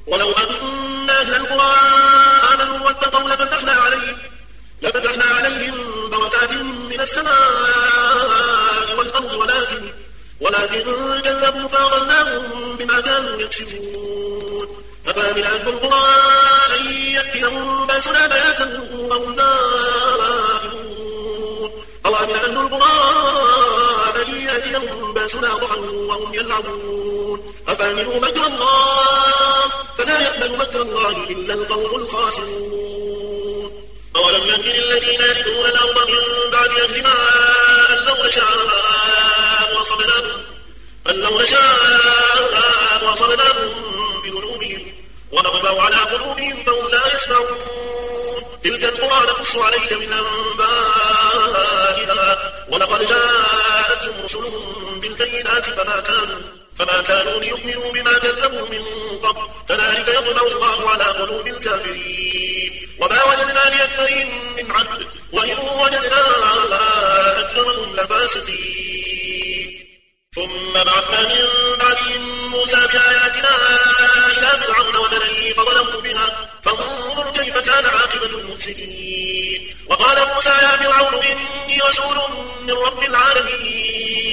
ولو أن أهل القرى آمنوا واتقوا لفتحنا عليهم بركات من السماء والأرض ولكن كذبوا فأخذناهم بما كانوا يكسبون. أفأمن أهل القرى أن يأتيهم بأسنا بياتا وهم نائمون أو أمن أهل القرى أن يأتيهم بأسنا ضحى وهم يلعبون. أفأمنوا مكر الله فلا يأمن مكر الله إلا القوم الخاسرون. أولم يهد الذين يرثون الأرض من بعد أهلها أن لو نشاء وأصبناهم بذنوبهم ونطبع على قلوبهم فهم لا يسمعون. تلك القرى نقص عليك من أنبائها ولقد جاءتهم رسلهم بالبينات فما كانوا ليؤمنوا بما كذبوا من قبل كذلك يطبع الله على قلوب الكافرين. وما وجدنا لأكثرهم من عهد وإن وجدنا أكثرهم لفاسقين. ثم بعثنا من بعدهم موسى بآياتنا إلى فرعون وملئه فظلموا بها فانظر كيف كان عاقبة المفسدين. وقال موسى يا فرعون إني رسول من رب العالمين